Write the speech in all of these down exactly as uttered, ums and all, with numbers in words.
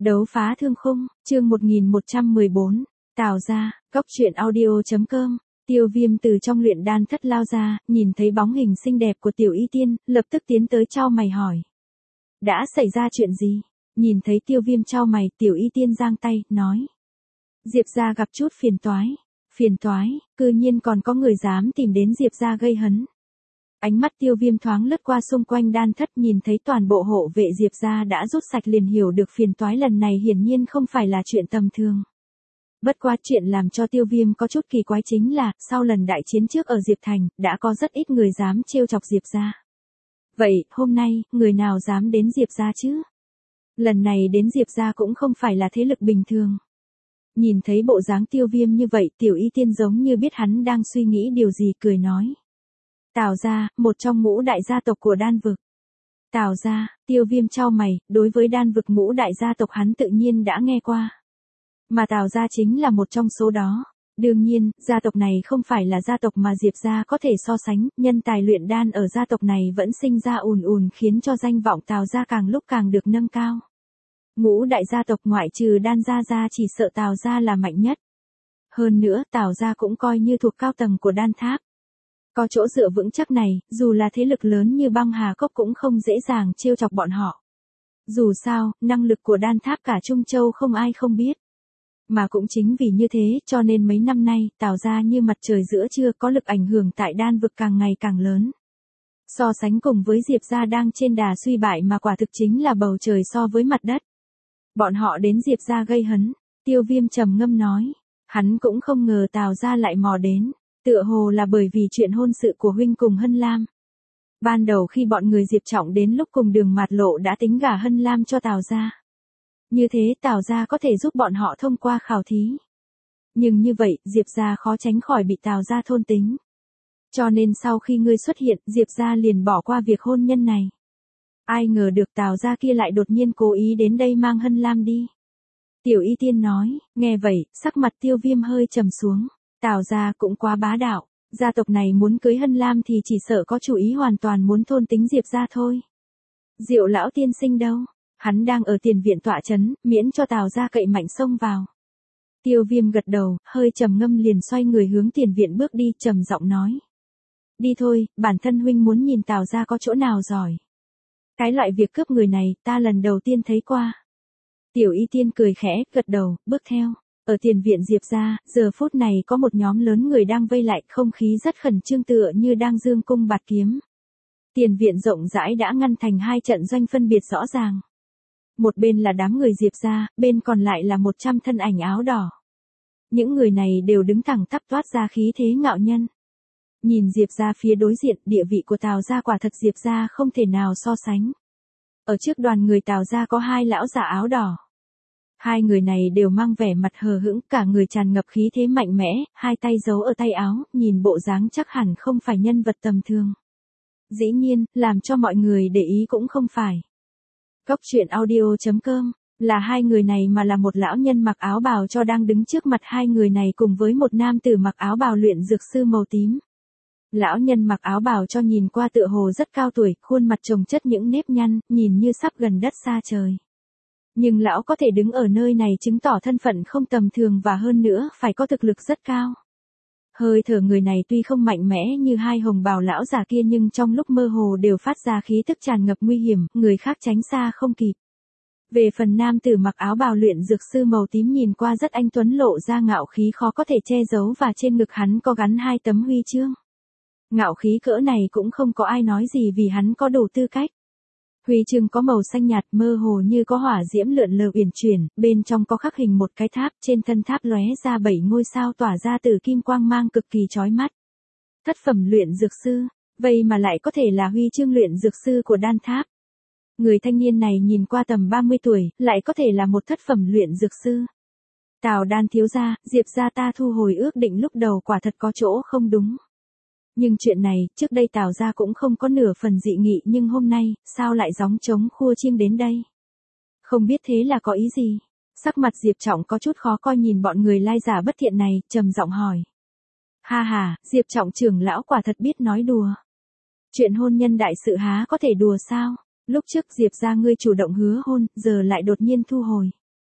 Đấu phá thương khung, chương một nghìn một trăm mười bốn, Tào gia, góc truyện audio.com. Tiêu Viêm từ trong luyện đan thất lao ra, nhìn thấy bóng hình xinh đẹp của Tiểu Y Tiên, lập tức tiến tới chau mày hỏi. Đã xảy ra chuyện gì? Nhìn thấy Tiêu Viêm chau mày, Tiểu Y Tiên giang tay, nói. Diệp gia gặp chút phiền toái. Phiền toái, cư nhiên còn có người dám tìm đến Diệp gia gây hấn. Ánh mắt Tiêu Viêm thoáng lướt qua xung quanh đan thất, nhìn thấy toàn bộ hộ vệ Diệp gia đã rút sạch, liền hiểu được phiền toái lần này hiển nhiên không phải là chuyện tầm thường. Bất quá chuyện làm cho Tiêu Viêm có chút kỳ quái chính là, sau lần đại chiến trước ở Diệp Thành, đã có rất ít người dám trêu chọc Diệp gia. Vậy, hôm nay, người nào dám đến Diệp gia chứ? Lần này đến Diệp gia cũng không phải là thế lực bình thường. Nhìn thấy bộ dáng Tiêu Viêm như vậy, Tiểu Y Tiên giống như biết hắn đang suy nghĩ điều gì, cười nói. Tào gia, một trong ngũ đại gia tộc của đan vực. Tào gia, Tiêu Viêm chau mày, đối với đan vực ngũ đại gia tộc hắn tự nhiên đã nghe qua. Mà Tào gia chính là một trong số đó. Đương nhiên, gia tộc này không phải là gia tộc mà Diệp gia có thể so sánh, nhân tài luyện đan ở gia tộc này vẫn sinh ra ùn ùn, khiến cho danh vọng Tào gia càng lúc càng được nâng cao. Ngũ đại gia tộc ngoại trừ đan gia ra chỉ sợ Tào gia là mạnh nhất. Hơn nữa, Tào gia cũng coi như thuộc cao tầng của đan tháp. Có chỗ dựa vững chắc này, dù là thế lực lớn như Băng Hà Cốc cũng không dễ dàng trêu chọc bọn họ. Dù sao, năng lực của đan tháp cả Trung Châu không ai không biết. Mà cũng chính vì như thế, cho nên mấy năm nay, Tào gia như mặt trời giữa trưa, có lực ảnh hưởng tại đan vực càng ngày càng lớn. So sánh cùng với Diệp gia đang trên đà suy bại mà quả thực chính là bầu trời so với mặt đất. Bọn họ đến Diệp gia gây hấn, Tiêu Viêm trầm ngâm nói. Hắn cũng không ngờ Tào gia lại mò đến. Tựa hồ là bởi vì chuyện hôn sự của huynh cùng Hân Lam. Ban đầu khi bọn người Diệp Trọng đến lúc cùng Đường Mạt Lộ đã tính gả Hân Lam cho Tào gia. Như thế Tào gia có thể giúp bọn họ thông qua khảo thí. Nhưng như vậy, Diệp gia khó tránh khỏi bị Tào gia thôn tính. Cho nên sau khi ngươi xuất hiện, Diệp gia liền bỏ qua việc hôn nhân này. Ai ngờ được Tào gia kia lại đột nhiên cố ý đến đây mang Hân Lam đi. Tiểu Y Tiên nói, nghe vậy, sắc mặt Tiêu Viêm hơi trầm xuống. Tào gia cũng quá bá đạo, gia tộc này muốn cưới Hân Lam thì chỉ sợ có chủ ý hoàn toàn muốn thôn tính Diệp gia thôi. Diệu lão tiên sinh đâu? Hắn đang ở tiền viện tọa trấn, miễn cho Tào gia cậy mạnh xông vào. Tiêu Viêm gật đầu, hơi trầm ngâm liền xoay người hướng tiền viện bước đi, trầm giọng nói. Đi thôi, bản thân huynh muốn nhìn Tào gia có chỗ nào giỏi. Cái loại việc cướp người này, ta lần đầu tiên thấy qua. Tiểu Y Tiên cười khẽ, gật đầu, bước theo. Ở tiền viện Diệp gia, giờ phút này có một nhóm lớn người đang vây lại, không khí rất khẩn trương tựa như đang dương cung bạt kiếm. Tiền viện rộng rãi đã ngăn thành hai trận doanh phân biệt rõ ràng. Một bên là đám người Diệp gia, bên còn lại là một trăm thân ảnh áo đỏ. Những người này đều đứng thẳng tắp, toát ra khí thế ngạo nhân. Nhìn Diệp gia phía đối diện, địa vị của Tào gia quả thật Diệp gia không thể nào so sánh. Ở trước đoàn người Tào gia có hai lão già áo đỏ. Hai người này đều mang vẻ mặt hờ hững, cả người tràn ngập khí thế mạnh mẽ, hai tay giấu ở tay áo, nhìn bộ dáng chắc hẳn không phải nhân vật tầm thường. Dĩ nhiên, làm cho mọi người để ý cũng không phải. Góc truyện audio.com, là hai người này mà là một lão nhân mặc áo bào cho đang đứng trước mặt hai người này cùng với một nam tử mặc áo bào luyện dược sư màu tím. Lão nhân mặc áo bào cho nhìn qua tựa hồ rất cao tuổi, khuôn mặt chồng chất những nếp nhăn, nhìn như sắp gần đất xa trời. Nhưng lão có thể đứng ở nơi này chứng tỏ thân phận không tầm thường và hơn nữa phải có thực lực rất cao. Hơi thở người này tuy không mạnh mẽ như hai hồng bào lão già kia nhưng trong lúc mơ hồ đều phát ra khí tức tràn ngập nguy hiểm, người khác tránh xa không kịp. Về phần nam tử mặc áo bào luyện dược sư màu tím nhìn qua rất anh tuấn, lộ ra ngạo khí khó có thể che giấu và trên ngực hắn có gắn hai tấm huy chương. Ngạo khí cỡ này cũng không có ai nói gì vì hắn có đủ tư cách. Huy chương có màu xanh nhạt, mơ hồ như có hỏa diễm lượn lờ uyển chuyển, bên trong có khắc hình một cái tháp, trên thân tháp lóe ra bảy ngôi sao tỏa ra từ kim quang mang cực kỳ chói mắt. Thất phẩm luyện dược sư, vậy mà lại có thể là huy chương luyện dược sư của đan tháp. Người thanh niên này nhìn qua tầm ba mươi tuổi, lại có thể là một thất phẩm luyện dược sư. Tào đan thiếu gia, Diệp gia ta thu hồi ước định lúc đầu quả thật có chỗ không đúng. Nhưng chuyện này, trước đây Tào gia cũng không có nửa phần dị nghị nhưng hôm nay, sao lại gióng trống khua chiêng đến đây? Không biết thế là có ý gì? Sắc mặt Diệp Trọng có chút khó coi nhìn bọn người lai giả bất thiện này, trầm giọng hỏi. Ha ha, Diệp Trọng trưởng lão quả thật biết nói đùa. Chuyện hôn nhân đại sự há có thể đùa sao? Lúc trước Diệp gia ngươi chủ động hứa hôn, giờ lại đột nhiên thu hồi.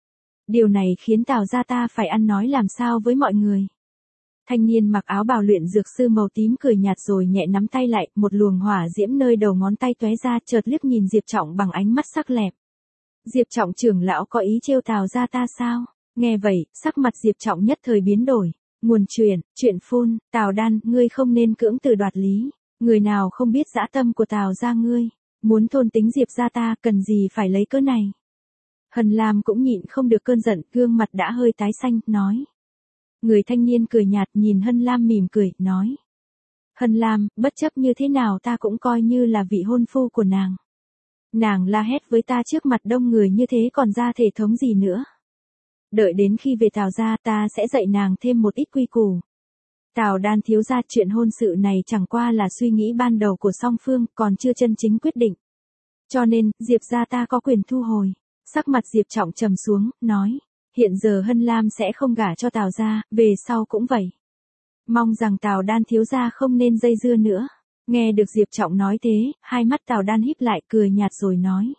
Điều này khiến Tào gia ta phải ăn nói làm sao với mọi người. Thanh niên mặc áo bào luyện dược sư màu tím cười nhạt rồi nhẹ nắm tay lại, một luồng hỏa diễm nơi đầu ngón tay tóe ra, chợt liếc nhìn Diệp Trọng bằng ánh mắt sắc lẹm. Diệp Trọng trưởng lão có ý trêu Tào gia ta sao? Nghe vậy, sắc mặt Diệp Trọng nhất thời biến đổi. Nguồn truyền, chuyện phun, Tào Đan, ngươi không nên cưỡng từ đoạt lý. Người nào không biết dã tâm của Tào gia ngươi, muốn thôn tính Diệp gia ta, cần gì phải lấy cớ này. Hân Lam cũng nhịn không được cơn giận, gương mặt đã hơi tái xanh, nói. Người thanh niên cười nhạt nhìn Hân Lam mỉm cười, nói. Hân Lam, bất chấp như thế nào ta cũng coi như là vị hôn phu của nàng. Nàng la hét với ta trước mặt đông người như thế còn ra thể thống gì nữa. Đợi đến khi về Tào gia ta sẽ dạy nàng thêm một ít quy củ. Tào Đan thiếu gia, chuyện hôn sự này chẳng qua là suy nghĩ ban đầu của song phương, còn chưa chân chính quyết định. Cho nên, Diệp gia ta có quyền thu hồi. Sắc mặt Diệp Trọng trầm xuống, nói. Hiện giờ Hân Lam sẽ không gả cho Tào gia, về sau cũng vậy. Mong rằng Tào Đan thiếu gia không nên dây dưa nữa. Nghe được Diệp Trọng nói thế, hai mắt Tào Đan híp lại cười nhạt rồi nói.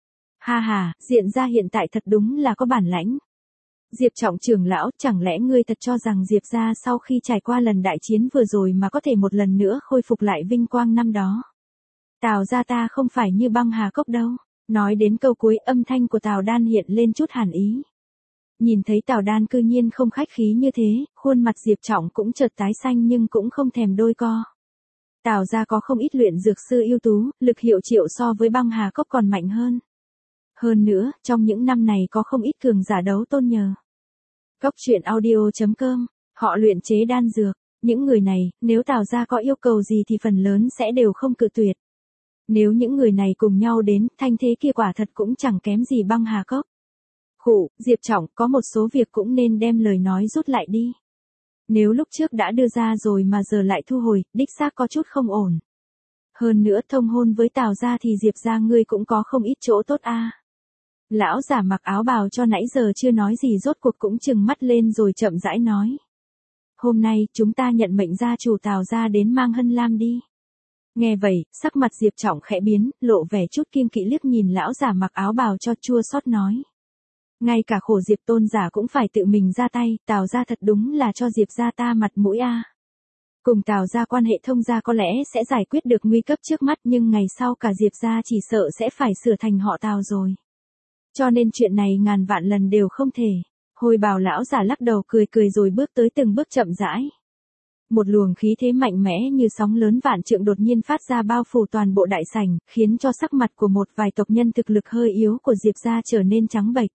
Ha ha, diện ra hiện tại thật đúng là có bản lãnh. Diệp Trọng trưởng lão, chẳng lẽ ngươi thật cho rằng Diệp gia sau khi trải qua lần đại chiến vừa rồi mà có thể một lần nữa khôi phục lại vinh quang năm đó? Tào gia ta không phải như băng hà cốc đâu. Nói đến câu cuối, âm thanh của Tào Đan hiện lên chút hàn ý. Nhìn thấy Tào Đan cư nhiên không khách khí như thế, khuôn mặt Diệp Trọng cũng chợt tái xanh nhưng cũng không thèm đôi co. Tào gia có không ít luyện dược sư ưu tú, lực hiệu triệu so với băng hà cốc còn mạnh hơn. Hơn nữa, trong những năm này có không ít cường giả đấu tôn nhờ. Cốc truyện audio chấm com, họ luyện chế đan dược. Những người này, nếu Tào gia có yêu cầu gì thì phần lớn sẽ đều không cự tuyệt. Nếu những người này cùng nhau đến, thanh thế kia quả thật cũng chẳng kém gì băng hà cốc. Khụ, Diệp Trọng, có một số việc cũng nên đem lời nói rút lại đi. Nếu lúc trước đã đưa ra rồi mà giờ lại thu hồi, đích xác có chút không ổn. Hơn nữa thông hôn với Tào gia thì Diệp gia ngươi cũng có không ít chỗ tốt a. À. Lão giả mặc áo bào cho nãy giờ chưa nói gì rốt cuộc cũng trừng mắt lên rồi chậm rãi nói. Hôm nay, chúng ta nhận mệnh gia chủ Tào gia đến mang Hân Lam đi. Nghe vậy, sắc mặt Diệp Trọng khẽ biến, lộ vẻ chút kiêng kỵ liếc nhìn lão giả mặc áo bào cho chua xót nói. Ngay cả khổ Diệp tôn giả cũng phải tự mình ra tay, Tào gia thật đúng là cho Diệp gia ta mặt mũi a. À. Cùng Tào gia quan hệ thông gia có lẽ sẽ giải quyết được nguy cấp trước mắt nhưng ngày sau cả Diệp gia chỉ sợ sẽ phải sửa thành họ Tào rồi. Cho nên chuyện này ngàn vạn lần đều không thể. Hồi bào lão giả lắc đầu cười cười rồi bước tới từng bước chậm rãi. Một luồng khí thế mạnh mẽ như sóng lớn vạn trượng đột nhiên phát ra bao phủ toàn bộ đại sảnh, khiến cho sắc mặt của một vài tộc nhân thực lực hơi yếu của Diệp gia trở nên trắng bệch.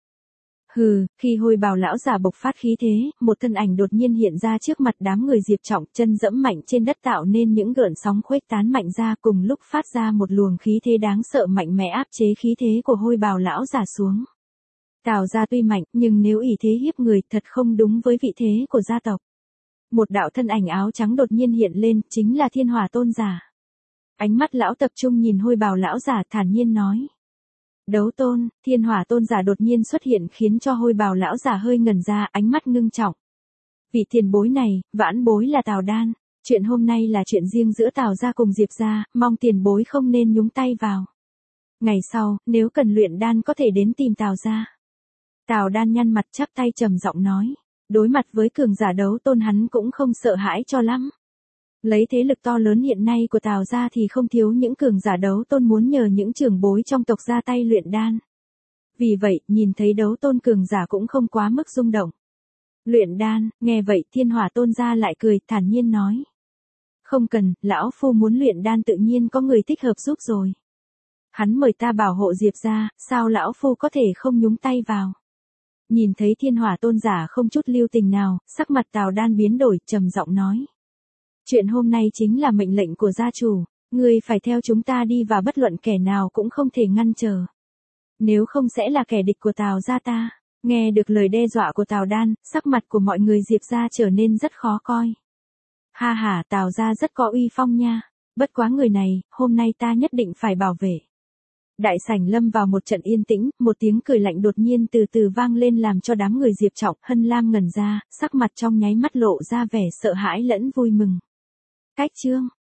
Hừ, khi hồi bào lão giả bộc phát khí thế, một thân ảnh đột nhiên hiện ra trước mặt đám người Diệp Trọng, chân dẫm mạnh trên đất tạo nên những gợn sóng khuếch tán mạnh ra, cùng lúc phát ra một luồng khí thế đáng sợ mạnh mẽ áp chế khí thế của hồi bào lão giả xuống. Tào gia tuy mạnh, nhưng nếu ỷ thế hiếp người thật không đúng với vị thế của gia tộc. Một đạo thân ảnh áo trắng đột nhiên hiện lên, chính là Thiên Hỏa tôn giả. Ánh mắt lão tập trung nhìn hồi bào lão giả thản nhiên nói. Đấu tôn, Thiên Hỏa tôn giả đột nhiên xuất hiện khiến cho hồi bào lão giả hơi ngẩn ra, ánh mắt ngưng trọng. Vị tiền bối này, vãn bối là Tào Đan, chuyện hôm nay là chuyện riêng giữa Tào gia cùng Diệp gia, mong tiền bối không nên nhúng tay vào. Ngày sau, nếu cần luyện đan có thể đến tìm Tào gia. Tào Đan nhăn mặt chắp tay trầm giọng nói, đối mặt với cường giả đấu tôn hắn cũng không sợ hãi cho lắm. Lấy thế lực to lớn hiện nay của Tào gia thì không thiếu những cường giả đấu tôn muốn nhờ những trưởng bối trong tộc ra tay luyện đan. Vì vậy, nhìn thấy đấu tôn cường giả cũng không quá mức rung động. Luyện đan, nghe vậy Thiên Hỏa tôn gia lại cười, thản nhiên nói. Không cần, lão phu muốn luyện đan tự nhiên có người thích hợp giúp rồi. Hắn mời ta bảo hộ Diệp gia, sao lão phu có thể không nhúng tay vào. Nhìn thấy Thiên Hỏa tôn giả không chút lưu tình nào, sắc mặt Tào Đan biến đổi, trầm giọng nói. Chuyện hôm nay chính là mệnh lệnh của gia chủ, ngươi phải theo chúng ta đi và bất luận kẻ nào cũng không thể ngăn trở. Nếu không sẽ là kẻ địch của Tào gia ta. Nghe được lời đe dọa của Tào Đan, sắc mặt của mọi người Diệp gia trở nên rất khó coi. Ha ha, Tào gia rất có uy phong nha, bất quá người này, hôm nay ta nhất định phải bảo vệ. Đại sảnh lâm vào một trận yên tĩnh, một tiếng cười lạnh đột nhiên từ từ vang lên làm cho đám người Diệp Trọng, Hân Lam ngẩn ra, sắc mặt trong nháy mắt lộ ra vẻ sợ hãi lẫn vui mừng. Cách chương